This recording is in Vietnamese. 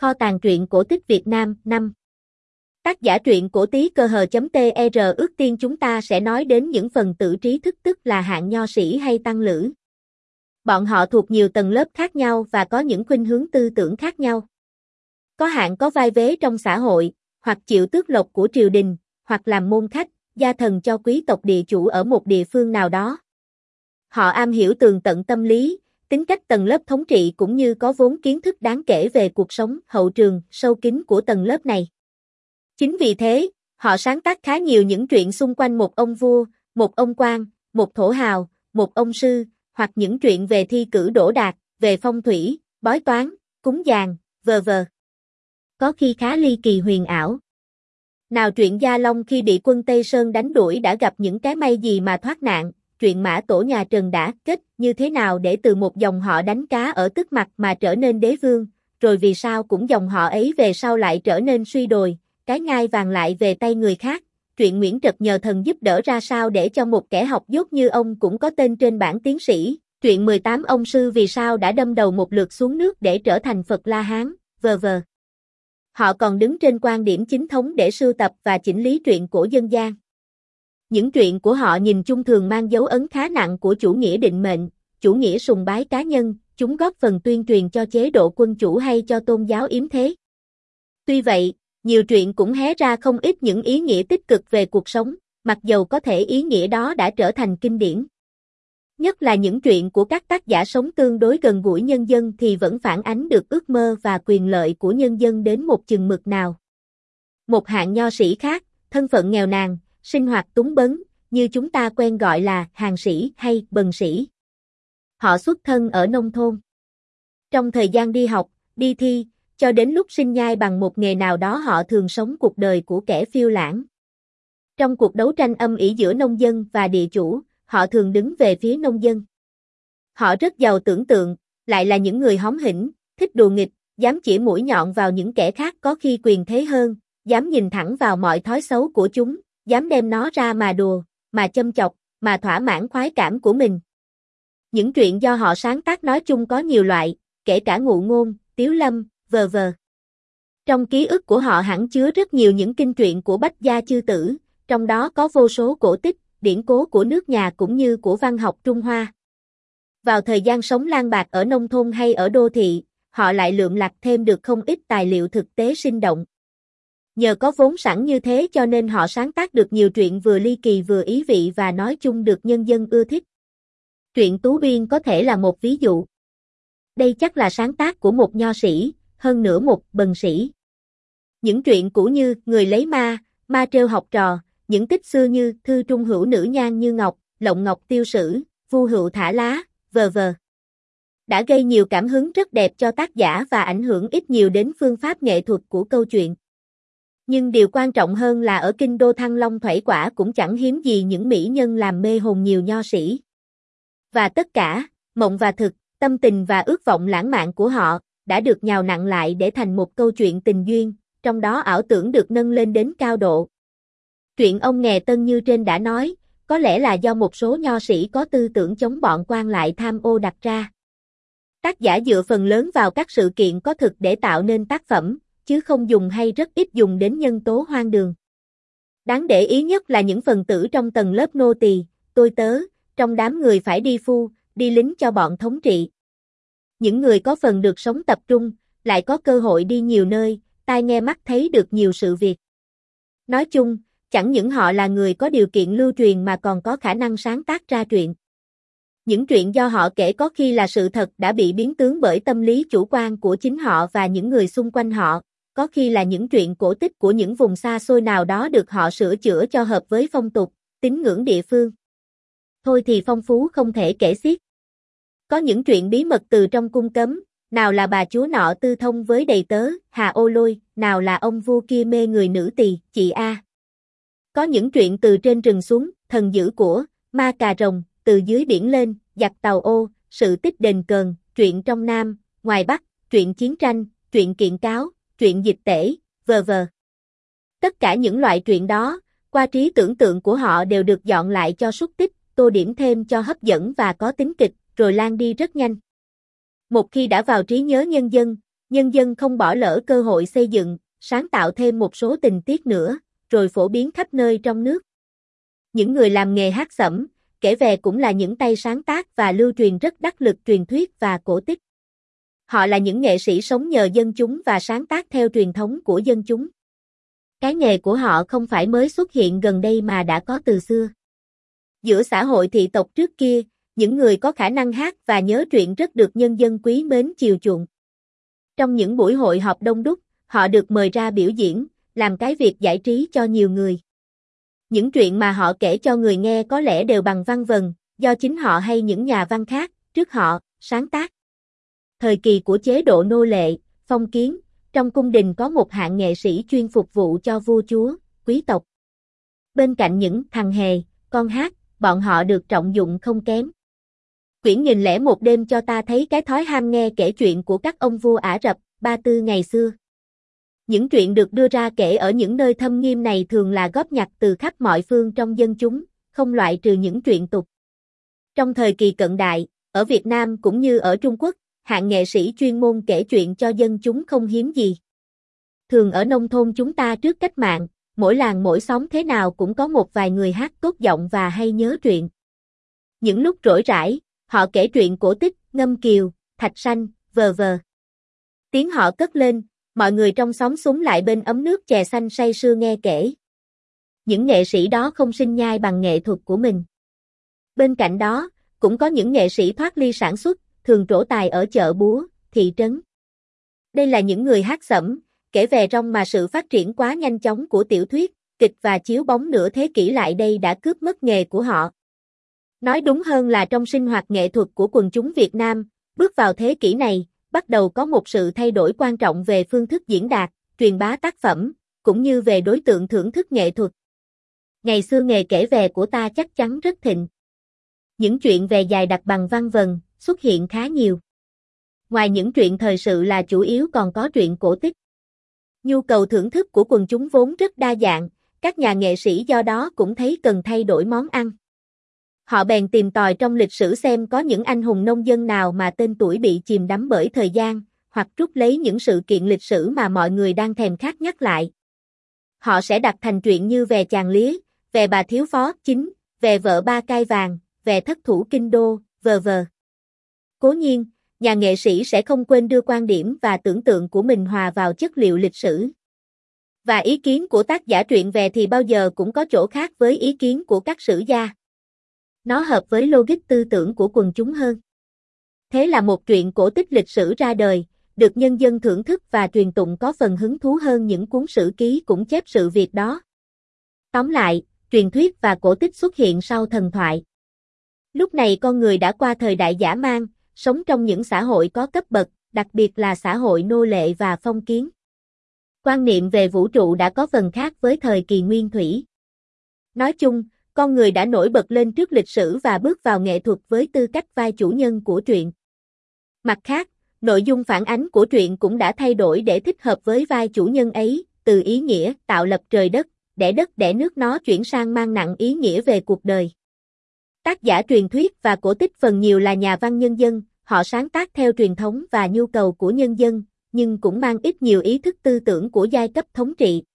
Kho tàng truyện cổ tích Việt Nam 5. Tác giả truyện cổ tí cơ hờ.tr. Ước tiên chúng ta sẽ nói đến những phần tử trí thức, tức là hạng nho sĩ hay tăng lữ. Bọn họ thuộc nhiều tầng lớp khác nhau và có những khuynh hướng tư tưởng khác nhau. Có hạng có vai vế trong xã hội, hoặc chịu tước lộc của triều đình, hoặc làm môn khách, gia thần cho quý tộc địa chủ ở một địa phương nào đó. Họ am hiểu tường tận tâm lý, tính cách tầng lớp thống trị cũng như có vốn kiến thức đáng kể về cuộc sống hậu trường, sâu kín của tầng lớp này. Chính vì thế, họ sáng tác khá nhiều những truyện xung quanh một ông vua, một ông quan, một thổ hào, một ông sư, hoặc những truyện về thi cử đỗ đạt, về phong thủy, bói toán, cúng dường, v.v. Có khi khá ly kỳ huyền ảo. Nào truyện Gia Long khi bị quân Tây Sơn đánh đuổi đã gặp những cái may gì mà thoát nạn, truyện Mã Tổ nhà Trần đã kết như thế nào để từ một dòng họ đánh cá ở Tức Mặc mà trở nên đế vương, rồi vì sao cũng dòng họ ấy về sau lại trở nên suy đồi, cái ngai vàng lại về tay người khác, truyện Nguyễn Trật nhờ thần giúp đỡ ra sao để cho một kẻ học dốt như ông cũng có tên trên bảng tiến sĩ, truyện 18 ông sư vì sao đã đâm đầu một lượt xuống nước để trở thành Phật La Hán, v.v. Họ còn đứng trên quan điểm chính thống để sưu tập và chỉnh lý truyện cổ dân gian. Những truyện của họ nhìn chung thường mang dấu ấn khá nặng của chủ nghĩa định mệnh, chủ nghĩa sùng bái cá nhân, chúng góp phần tuyên truyền cho chế độ quân chủ hay cho tôn giáo yếm thế. Tuy vậy, nhiều truyện cũng hé ra không ít những ý nghĩa tích cực về cuộc sống, mặc dầu có thể ý nghĩa đó đã trở thành kinh điển. Nhất là những truyện của các tác giả sống tương đối gần gũi nhân dân thì vẫn phản ánh được ước mơ và quyền lợi của nhân dân đến một chừng mực nào. Một hạng nho sĩ khác, thân phận nghèo nàn, sinh hoạt túng bấn, như chúng ta quen gọi là hàng sĩ hay bần sĩ. Họ xuất thân ở nông thôn. Trong thời gian đi học, đi thi, cho đến lúc sinh nhai bằng một nghề nào đó họ thường sống cuộc đời của kẻ phiêu lãng. Trong cuộc đấu tranh âm ỉ giữa nông dân và địa chủ, họ thường đứng về phía nông dân. Họ rất giàu tưởng tượng, lại là những người hóm hỉnh, thích đùa nghịch, dám chỉ mũi nhọn vào những kẻ khác có khi quyền thế hơn, dám nhìn thẳng vào mọi thói xấu của chúng, dám đem nó ra mà đùa, mà châm chọc, mà thỏa mãn khoái cảm của mình. Những truyện do họ sáng tác nói chung có nhiều loại, kể cả ngụ ngôn, tiếu lâm, v.v. Trong ký ức của họ hẳn chứa rất nhiều những kinh truyện của Bách gia chư tử, trong đó có vô số cổ tích, điển cố của nước nhà cũng như của văn học Trung Hoa. Vào thời gian sống lang bạc ở nông thôn hay ở đô thị, họ lại lượm lặt thêm được không ít tài liệu thực tế sinh động. Nhờ có vốn sẵn như thế cho nên họ sáng tác được nhiều truyện vừa ly kỳ vừa ý vị và nói chung được nhân dân ưa thích. Truyện Tú Biên có thể là một ví dụ. Đây chắc là sáng tác của một nho sĩ, hơn nữa một bần sĩ. Những truyện cũ như Người lấy ma, Ma trêu học trò, những tích xưa như Thư trung hữu nữ nhan như ngọc, Lộng ngọc tiêu sử, Vu hữu thả lá, v.v. đã gây nhiều cảm hứng rất đẹp cho tác giả và ảnh hưởng ít nhiều đến phương pháp nghệ thuật của câu chuyện. Nhưng điều quan trọng hơn là ở kinh đô Thăng Long Thủy Quả cũng chẳng hiếm gì những mỹ nhân làm mê hồn nhiều nho sĩ. Và tất cả, mộng và thực, tâm tình và ước vọng lãng mạn của họ, đã được nhào nặn lại để thành một câu chuyện tình duyên, trong đó ảo tưởng được nâng lên đến cao độ. Truyện Ông Nghè Tân như trên đã nói, có lẽ là do một số nho sĩ có tư tưởng chống bọn quan lại tham ô đặt ra. Tác giả dựa phần lớn vào các sự kiện có thực để tạo nên tác phẩm, chứ không dùng hay rất ít dùng đến nhân tố hoang đường. Đáng để ý nhất là những phần tử trong tầng lớp nô tỳ, tôi tớ, trong đám người phải đi phu, đi lính cho bọn thống trị. Những người có phần được sống tập trung, lại có cơ hội đi nhiều nơi, tai nghe mắt thấy được nhiều sự việc. Nói chung, chẳng những họ là người có điều kiện lưu truyền mà còn có khả năng sáng tác ra truyện. Những truyện do họ kể có khi là sự thật đã bị biến tướng bởi tâm lý chủ quan của chính họ và những người xung quanh họ, có khi là những truyện cổ tích của những vùng xa xôi nào đó được họ sửa chữa cho hợp với phong tục, tín ngưỡng địa phương. Thôi thì phong phú không thể kể xiết. Có những truyện bí mật từ trong cung cấm, nào là bà chúa nọ tư thông với đầy tớ, Hà Ô Lôi, nào là ông vua kia mê người nữ tỳ, chị A. Có những truyện từ trên rừng xuống, thần dữ của, ma cà rồng, từ dưới biển lên, giặc tàu ô, sự tích đền cờn, truyện trong Nam, ngoài Bắc, truyện chiến tranh, truyện kiện cáo, truyện dịch tễ, v.v. Tất cả những loại truyện đó, qua trí tưởng tượng của họ đều được dọn lại cho xúc tích, tô điểm thêm cho hấp dẫn và có tính kịch, rồi lan đi rất nhanh. Một khi đã vào trí nhớ nhân dân, Nhân dân không bỏ lỡ cơ hội xây dựng, sáng tạo thêm một số tình tiết nữa, rồi phổ biến khắp nơi trong nước. Những người làm nghề hát xẩm, kể về cũng là những tay sáng tác và lưu truyền rất đắc lực truyền thuyết và cổ tích. Họ là những nghệ sĩ sống nhờ dân chúng và sáng tác theo truyền thống của dân chúng. Cái nghề của họ không phải mới xuất hiện gần đây mà đã có từ xưa. Giữa xã hội thị tộc trước kia, những người có khả năng hát và nhớ truyện rất được nhân dân quý mến chiều chuộng. Trong những buổi hội họp đông đúc, họ được mời ra biểu diễn, làm cái việc giải trí cho nhiều người. Những chuyện mà họ kể cho người nghe có lẽ đều bằng văn vần, do chính họ hay những nhà văn khác, trước họ, sáng tác. Thời kỳ của chế độ nô lệ, phong kiến, trong cung đình có một hạng nghệ sĩ chuyên phục vụ cho vua chúa, quý tộc. Bên cạnh những thằng hề, con hát, bọn họ được trọng dụng không kém. Quyển 1001 đêm cho ta thấy cái thói ham nghe kể chuyện của các ông vua Ả Rập, Ba Tư ngày xưa. Những chuyện được đưa ra kể ở những nơi thâm nghiêm này thường là góp nhặt từ khắp mọi phương trong dân chúng, không loại trừ những truyện tục. Trong thời kỳ cận đại, ở Việt Nam cũng như ở Trung Quốc, hạng nghệ sĩ chuyên môn kể chuyện cho dân chúng không hiếm gì. Thường ở nông thôn chúng ta trước cách mạng, mỗi làng mỗi xóm thế nào cũng có một vài người hát tốt giọng và hay nhớ truyện. Những lúc rỗi rãi, họ kể truyện cổ tích, ngâm kiều, thạch sanh, v.v. Tiếng họ cất lên, mọi người trong xóm xúm lại bên ấm nước chè xanh say sưa nghe kể. Những nghệ sĩ đó không sinh nhai bằng nghệ thuật của mình. Bên cạnh đó, cũng có những nghệ sĩ thoát ly sản xuất, thường trổ tài ở chợ búa, thị trấn. Đây là những người hát xẩm, kể về rong mà sự phát triển quá nhanh chóng của tiểu thuyết, kịch và chiếu bóng nửa thế kỷ lại đây đã cướp mất nghề của họ. Nói đúng hơn là trong sinh hoạt nghệ thuật của quần chúng Việt Nam, bước vào thế kỷ này, bắt đầu có một sự thay đổi quan trọng về phương thức diễn đạt, truyền bá tác phẩm, cũng như về đối tượng thưởng thức nghệ thuật. Ngày xưa nghề kể về của ta chắc chắn rất thịnh. Những chuyện về dài đặc bằng văn vần, xuất hiện khá nhiều. Ngoài những truyện thời sự là chủ yếu còn có truyện cổ tích. Nhu cầu thưởng thức của quần chúng vốn rất đa dạng, các nhà nghệ sĩ do đó cũng thấy cần thay đổi món ăn. Họ bèn tìm tòi trong lịch sử xem có những anh hùng nông dân nào mà tên tuổi bị chìm đắm bởi thời gian, hoặc rút lấy những sự kiện lịch sử mà mọi người đang thèm khát nhắc lại. Họ sẽ đặt thành truyện như về chàng lía, về bà thiếu phó chính, về vợ ba cai vàng, về thất thủ kinh đô, v.v. Cố nhiên, nhà nghệ sĩ sẽ không quên đưa quan điểm và tưởng tượng của mình hòa vào chất liệu lịch sử. Và ý kiến của tác giả truyện về thì bao giờ cũng có chỗ khác với ý kiến của các sử gia. Nó hợp với logic tư tưởng của quần chúng hơn. Thế là một truyện cổ tích lịch sử ra đời, được nhân dân thưởng thức và truyền tụng có phần hứng thú hơn những cuốn sử ký cũng chép sự việc đó. Tóm lại, truyền thuyết và cổ tích xuất hiện sau thần thoại. Lúc này con người đã qua thời đại dã man, sống trong những xã hội có cấp bậc, đặc biệt là xã hội nô lệ và phong kiến. Quan niệm về vũ trụ đã có phần khác với thời kỳ nguyên thủy. Nói chung, con người đã nổi bật lên trước lịch sử và bước vào nghệ thuật với tư cách vai chủ nhân của truyện. Mặt khác, nội dung phản ánh của truyện cũng đã thay đổi để thích hợp với vai chủ nhân ấy, từ ý nghĩa tạo lập trời đất đẻ nước nó chuyển sang mang nặng ý nghĩa về cuộc đời. Tác giả truyền thuyết và cổ tích phần nhiều là nhà văn nhân dân, họ sáng tác theo truyền thống và nhu cầu của nhân dân, nhưng cũng mang ít nhiều ý thức tư tưởng của giai cấp thống trị.